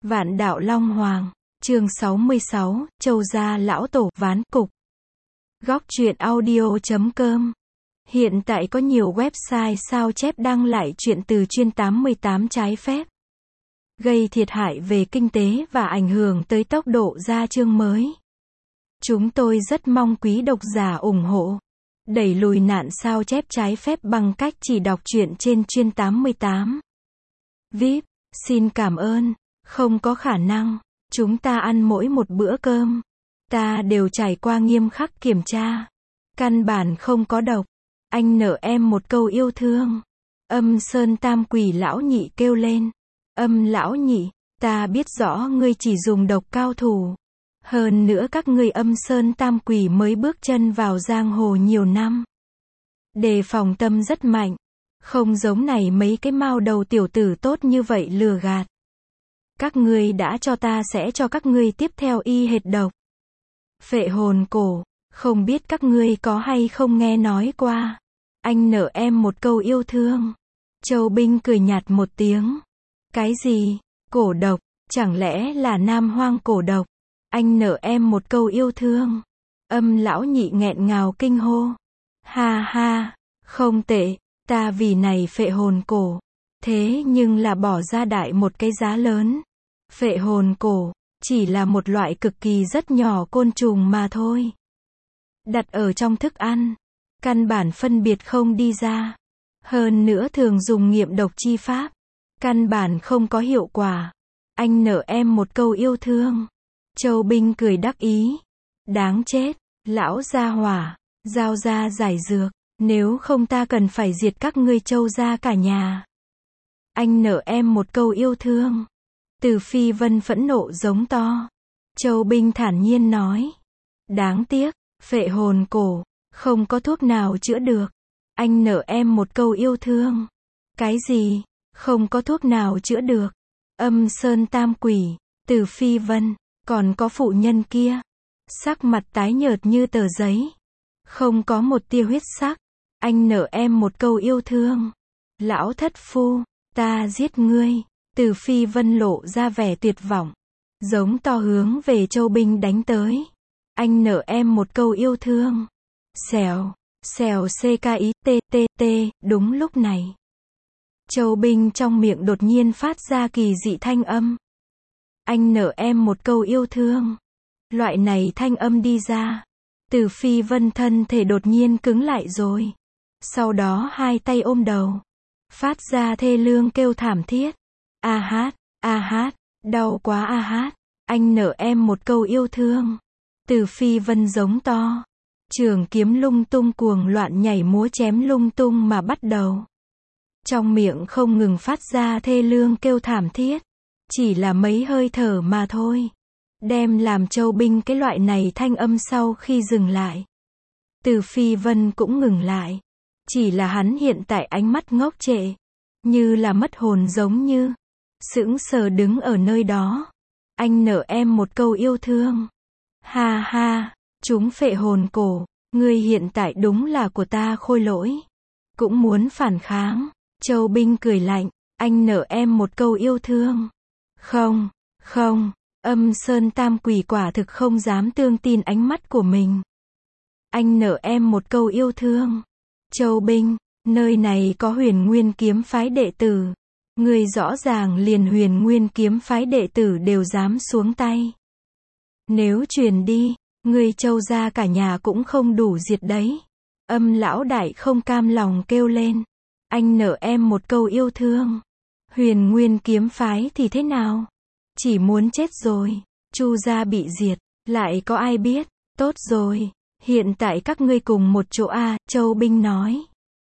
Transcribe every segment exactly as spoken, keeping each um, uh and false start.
Vạn đạo Long Hoàng, chương sáu mươi sáu, Châu gia lão tổ, ván cục. Góc truyện audio chấm com. Hiện tại có nhiều website sao chép đăng lại truyện từ chuyên tám mươi tám trái phép, gây thiệt hại về kinh tế và ảnh hưởng tới tốc độ ra chương mới. Chúng tôi rất mong quý độc giả ủng hộ, đẩy lùi nạn sao chép trái phép bằng cách chỉ đọc truyện trên chuyên tám mươi tám. vê i pê, xin cảm ơn. Không có khả năng, chúng ta ăn mỗi một bữa cơm, ta đều trải qua nghiêm khắc kiểm tra. Căn bản không có độc. Anh nợ em một câu yêu thương. Âm Sơn Tam Quỷ lão nhị kêu lên. Âm lão nhị, ta biết rõ ngươi chỉ dùng độc cao thủ. Hơn nữa các ngươi Âm Sơn Tam Quỷ mới bước chân vào giang hồ nhiều năm, đề phòng tâm rất mạnh, không giống này mấy cái mao đầu tiểu tử tốt như vậy lừa gạt. Các ngươi đã cho ta sẽ cho các ngươi tiếp theo y hệt độc. Phệ hồn cổ, không biết các ngươi có hay không nghe nói qua. Anh nợ em một câu yêu thương. Châu Binh cười nhạt một tiếng. Cái gì? Cổ độc? Chẳng lẽ là nam hoang cổ độc? Anh nợ em một câu yêu thương. Âm lão nhị nghẹn ngào kinh hô. Ha ha, không tệ, ta vì này phệ hồn cổ. Thế nhưng là bỏ ra đại một cái giá lớn. Phệ hồn cổ, chỉ là một loại cực kỳ rất nhỏ côn trùng mà thôi. Đặt ở trong thức ăn, căn bản phân biệt không đi ra. Hơn nữa thường dùng nghiệm độc chi pháp, căn bản không có hiệu quả. Anh nợ em một câu yêu thương. Châu Binh cười đắc ý. Đáng chết, lão gia hỏa, giao ra giải dược, nếu không ta cần phải diệt các ngươi Châu gia cả nhà. Anh nợ em một câu yêu thương. Từ Phi Vân phẫn nộ giống to. Châu Binh thản nhiên nói. Đáng tiếc, phệ hồn cổ, không có thuốc nào chữa được. Anh nợ em một câu yêu thương. Cái gì? Không có thuốc nào chữa được? Âm Sơn Tam Quỷ, Từ Phi Vân, còn có phụ nhân kia. Sắc mặt tái nhợt như tờ giấy. Không có một tia huyết sắc. Anh nợ em một câu yêu thương. Lão thất phu, ta giết ngươi. Từ Phi Vân lộ ra vẻ tuyệt vọng, giống to hướng về Châu Binh đánh tới. Anh nợ em một câu yêu thương. Xèo, xèo ckit, đúng lúc này. Châu Binh trong miệng đột nhiên phát ra kỳ dị thanh âm. Anh nợ em một câu yêu thương. Loại này thanh âm đi ra. Từ Phi Vân thân thể đột nhiên cứng lại rồi. Sau đó hai tay ôm đầu, phát ra thê lương kêu thảm thiết. A hát, a hát, đau quá a hát, anh nợ em một câu yêu thương. Từ Phi Vân giống to. Trường kiếm lung tung cuồng loạn nhảy múa chém lung tung mà bắt đầu. Trong miệng không ngừng phát ra thê lương kêu thảm thiết. Chỉ là mấy hơi thở mà thôi. Đem làm Châu Binh cái loại này thanh âm sau khi dừng lại. Từ Phi Vân cũng ngừng lại. Chỉ là hắn hiện tại ánh mắt ngốc trệ, như là mất hồn giống như. Sững sờ đứng ở nơi đó. Anh nợ em một câu yêu thương. Ha ha, chúng phệ hồn cổ, ngươi hiện tại đúng là của ta khôi lỗi. Cũng muốn phản kháng. Châu Binh cười lạnh. Anh nợ em một câu yêu thương. Không, không, Âm Sơn Tam Quỷ quả thực không dám tương tin ánh mắt của mình. Anh nợ em một câu yêu thương. Châu Binh, nơi này có Huyền Nguyên kiếm phái đệ tử. Ngươi rõ ràng liền Huyền Nguyên kiếm phái đệ tử đều dám xuống tay. Nếu truyền đi, ngươi Châu gia cả nhà cũng không đủ diệt đấy. Âm lão đại không cam lòng kêu lên. Anh nợ em một câu yêu thương. Huyền Nguyên kiếm phái thì thế nào? Chỉ muốn chết rồi. Chu gia bị diệt, lại có ai biết? Tốt rồi, hiện tại các ngươi cùng một chỗ a, Châu Binh nói.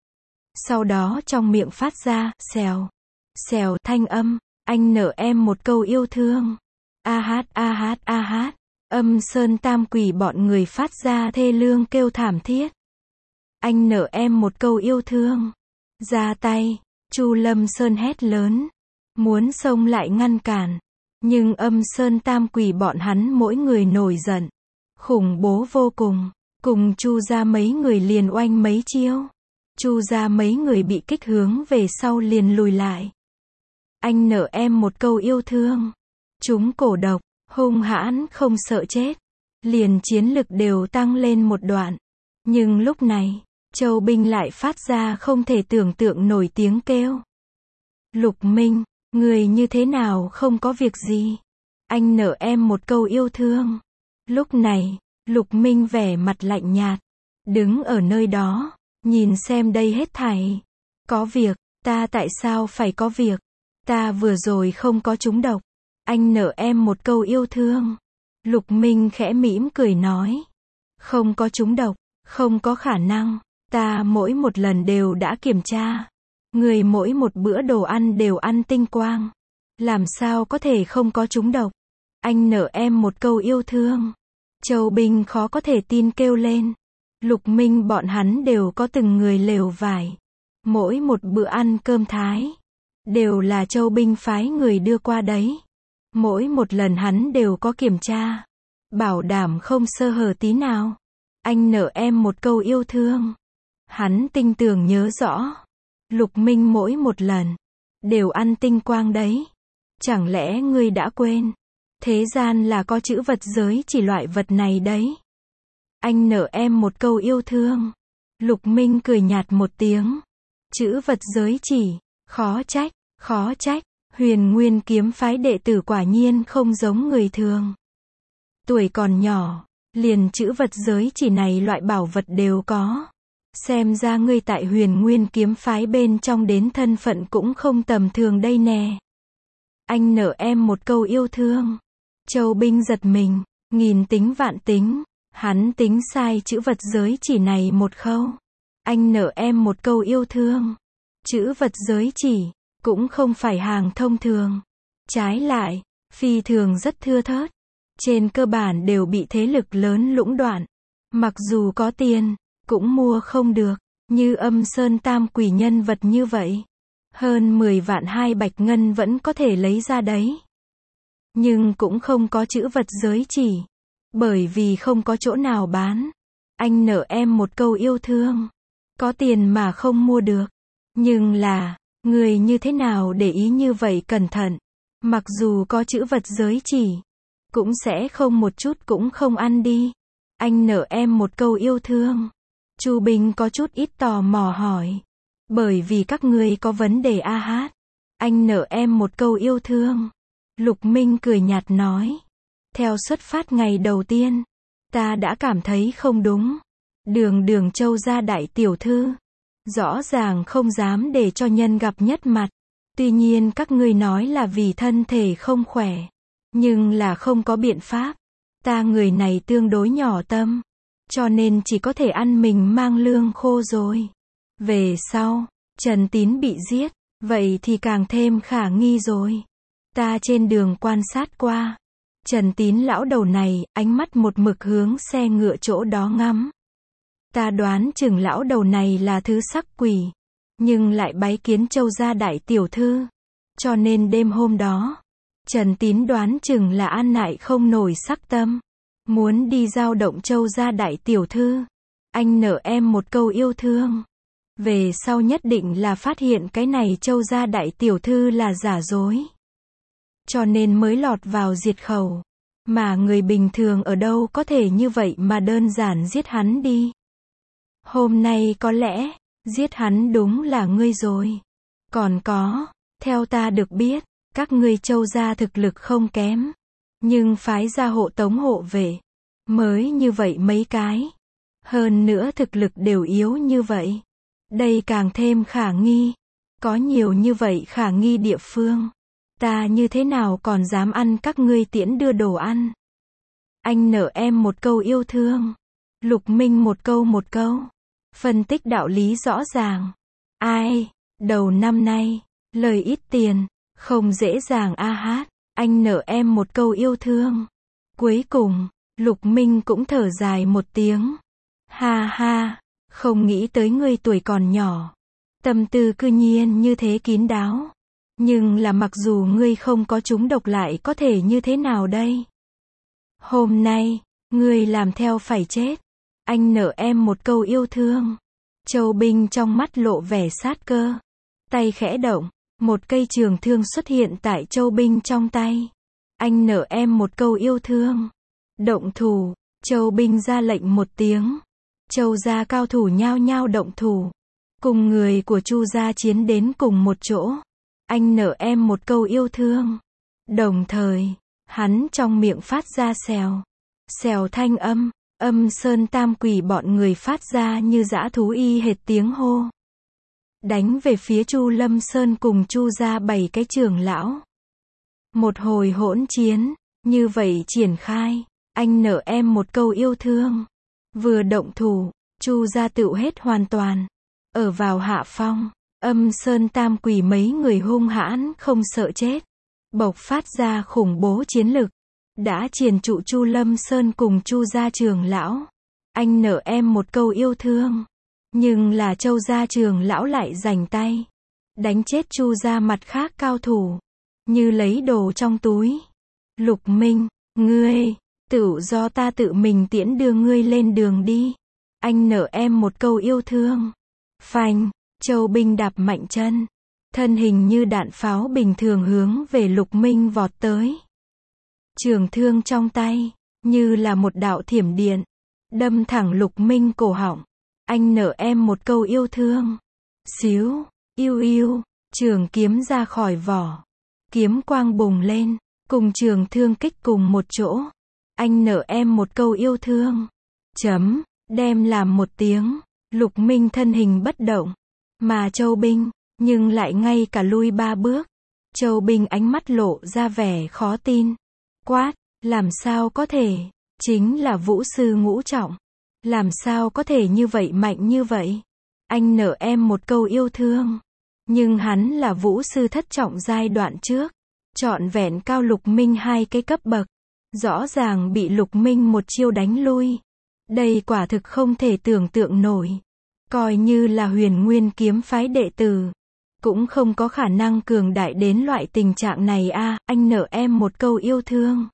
Sau đó trong miệng phát ra, xèo, xèo thanh âm. Anh nợ em một câu yêu thương. A hát, a hát, a hát. Âm Sơn Tam Quỷ bọn người phát ra thê lương kêu thảm thiết. Anh nợ em một câu yêu thương. Ra tay. Chu Lâm Sơn hét lớn, muốn xông lại ngăn cản. Nhưng Âm Sơn Tam Quỷ bọn hắn mỗi người nổi giận, khủng bố vô cùng. Cùng Chu gia mấy người liền oanh mấy chiêu. Chu gia mấy người bị kích hướng về sau liền lùi lại. Anh nợ em một câu yêu thương. chúng cổ độc, hung hãn không sợ chết, liền chiến lực đều tăng lên một đoạn. Nhưng lúc này, Châu Binh lại phát ra không thể tưởng tượng nổi tiếng kêu. Lục Minh, người như thế nào không có việc gì? Anh nợ em một câu yêu thương. Lúc này, Lục Minh vẻ mặt lạnh nhạt, đứng ở nơi đó, nhìn xem đây hết thảy. Có việc, ta tại sao phải có việc? Ta vừa rồi không có trúng độc. Anh nợ em một câu yêu thương. Lục Minh khẽ mỉm cười nói. Không có trúng độc, không có khả năng. Ta mỗi một lần đều đã kiểm tra. Người mỗi một bữa đồ ăn đều ăn tinh quang. Làm sao có thể không có trúng độc? Anh nợ em một câu yêu thương. Châu Binh khó có thể tin kêu lên. Lục Minh bọn hắn đều có từng người lều vải. Mỗi một bữa ăn cơm Thái, đều là Châu Binh phái người đưa qua đấy. Mỗi một lần hắn đều có kiểm tra. Bảo đảm không sơ hở tí nào. Anh nợ em một câu yêu thương. Hắn tinh tường nhớ rõ. Lục Minh mỗi một lần, đều ăn tinh quang đấy. Chẳng lẽ ngươi đã quên? Thế gian là có chữ vật giới chỉ loại vật này đấy. Anh nợ em một câu yêu thương. Lục Minh cười nhạt một tiếng. Chữ vật giới chỉ, khó trách, khó trách. Huyền Nguyên kiếm phái đệ tử quả nhiên không giống người thường. Tuổi còn nhỏ, liền chữ vật giới chỉ này loại bảo vật đều có. Xem ra ngươi tại Huyền Nguyên kiếm phái bên trong đến thân phận cũng không tầm thường đây nè. Anh nợ em một câu yêu thương. Châu Binh giật mình, nghìn tính vạn tính, hắn tính sai chữ vật giới chỉ này một khâu. Anh nợ em một câu yêu thương. Chữ vật giới chỉ, cũng không phải hàng thông thường. Trái lại, phi thường rất thưa thớt. Trên cơ bản đều bị thế lực lớn lũng đoạn. Mặc dù có tiền, cũng mua không được. Như Âm Sơn Tam Quỷ nhân vật như vậy. Hơn mười vạn hai bạch ngân vẫn có thể lấy ra đấy. Nhưng cũng không có chữ vật giới chỉ. Bởi vì không có chỗ nào bán. Anh nợ em một câu yêu thương. Có tiền mà không mua được. Nhưng là, người như thế nào để ý như vậy cẩn thận. Mặc dù có chữ vật giới chỉ, cũng sẽ không một chút cũng không ăn đi. Anh nợ em một câu yêu thương. Chu Bình có chút ít tò mò hỏi. Bởi vì các ngươi có vấn đề a hát. Anh nợ em một câu yêu thương. Lục Minh cười nhạt nói. Theo xuất phát ngày đầu tiên, ta đã cảm thấy không đúng. Đường Đường Châu gia đại tiểu thư, rõ ràng không dám để cho nhân gặp nhất mặt. Tuy nhiên các ngươi nói là vì thân thể không khỏe. Nhưng là không có biện pháp. Ta người này tương đối nhỏ tâm. Cho nên chỉ có thể ăn mình mang lương khô rồi. Về sau, Trần Tín bị giết. Vậy thì càng thêm khả nghi rồi. Ta trên đường quan sát qua. Trần Tín lão đầu này, ánh mắt một mực hướng xe ngựa chỗ đó ngắm. Ta đoán chừng lão đầu này là thứ sắc quỷ. Nhưng lại bái kiến Châu gia đại tiểu thư. Cho nên đêm hôm đó, Trần Tín đoán chừng là an nại không nổi sắc tâm. Muốn đi giao động Châu gia đại tiểu thư. Anh nợ em một câu yêu thương. Về sau nhất định là phát hiện cái này Châu gia đại tiểu thư là giả dối. Cho nên mới lọt vào diệt khẩu. Mà người bình thường ở đâu có thể như vậy mà đơn giản giết hắn đi. Hôm nay có lẽ, giết hắn đúng là ngươi rồi. Còn có, theo ta được biết, các ngươi Châu gia thực lực không kém. Nhưng phái gia hộ tống hộ vệ, mới như vậy mấy cái. Hơn nữa thực lực đều yếu như vậy. Đây càng thêm khả nghi. Có nhiều như vậy khả nghi địa phương. Ta như thế nào còn dám ăn các ngươi tiễn đưa đồ ăn. Anh nợ em một câu yêu thương. Lục Minh một câu một câu. Phân tích đạo lý rõ ràng. Ai, đầu năm nay, lời ít tiền, không dễ dàng a hát. Anh nợ em một câu yêu thương. Cuối cùng, Lục Minh cũng thở dài một tiếng. Ha ha, không nghĩ tới ngươi tuổi còn nhỏ. Tâm tư cư nhiên như thế kín đáo. Nhưng là mặc dù ngươi không có trúng độc lại có thể như thế nào đây? Hôm nay, ngươi làm theo phải chết. Anh nợ em một câu yêu thương. Châu Binh trong mắt lộ vẻ sát cơ. Tay khẽ động, một cây trường thương xuất hiện tại Châu Binh trong tay. Anh nợ em một câu yêu thương. Động thủ. Châu binh ra lệnh một tiếng. Châu gia cao thủ nhao nhao động thủ. Cùng người của Chu gia chiến đến cùng một chỗ. Anh nợ em một câu yêu thương. Đồng thời, hắn trong miệng phát ra xèo. Xèo thanh âm. Âm sơn tam quỷ bọn người phát ra như dã thú y hệt tiếng hô. Đánh về phía Chu Lâm Sơn cùng Chu gia bảy cái trưởng lão. Một hồi hỗn chiến, như vậy triển khai. Anh nợ em một câu yêu thương. Vừa động thủ, Chu gia tựu hết hoàn toàn. Ở vào hạ phong, âm sơn tam quỷ mấy người hung hãn không sợ chết. Bộc phát ra khủng bố chiến lực. Đã triền trụ Chu Lâm Sơn cùng Chu gia trưởng lão. Anh nợ em một câu yêu thương. Nhưng là Châu gia trưởng lão lại giành tay. Đánh chết Chu gia mặt khác cao thủ. Như lấy đồ trong túi. Lục Minh, ngươi, tự do ta tự mình tiễn đưa ngươi lên đường đi. Anh nợ em một câu yêu thương. Phanh, Châu binh đạp mạnh chân. Thân hình như đạn pháo bình thường hướng về Lục Minh vọt tới. Trường thương trong tay, như là một đạo thiểm điện. Đâm thẳng Lục Minh cổ họng. Anh nợ em một câu yêu thương. Xíu, yêu yêu, trường kiếm ra khỏi vỏ. Kiếm quang bùng lên, cùng trường thương kích cùng một chỗ. Anh nợ em một câu yêu thương. Chấm, đem làm một tiếng. Lục Minh thân hình bất động. Mà Châu binh, nhưng lại ngay cả lui ba bước. Châu binh ánh mắt lộ ra vẻ khó tin. Quát, làm sao có thể, chính là vũ sư ngũ trọng. Làm sao có thể như vậy mạnh như vậy? Anh nợ em một câu yêu thương. Nhưng hắn là vũ sư thất trọng giai đoạn trước. Trọn vẹn cao Lục Minh hai cái cấp bậc. Rõ ràng bị Lục Minh một chiêu đánh lui. Đây quả thực không thể tưởng tượng nổi. Coi như là Huyền Nguyên kiếm phái đệ tử. Cũng không có khả năng cường đại đến loại tình trạng này a. À, anh nợ em một câu yêu thương.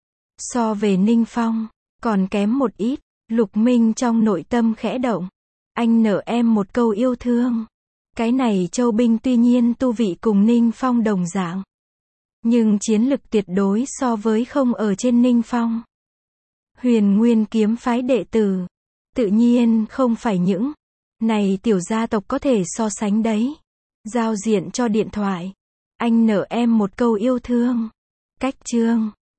So về Ninh Phong, còn kém một ít. Lục Minh trong nội tâm khẽ động. Anh nợ em một câu yêu thương. Cái này Châu binh tuy nhiên tu vị cùng Ninh Phong đồng dạng. Nhưng chiến lực tuyệt đối so với không ở trên Ninh Phong. Huyền Nguyên kiếm phái đệ tử. Tự nhiên không phải những này tiểu gia tộc có thể so sánh đấy. Giao diện cho điện thoại. Anh nợ em một câu yêu thương. Cách chương.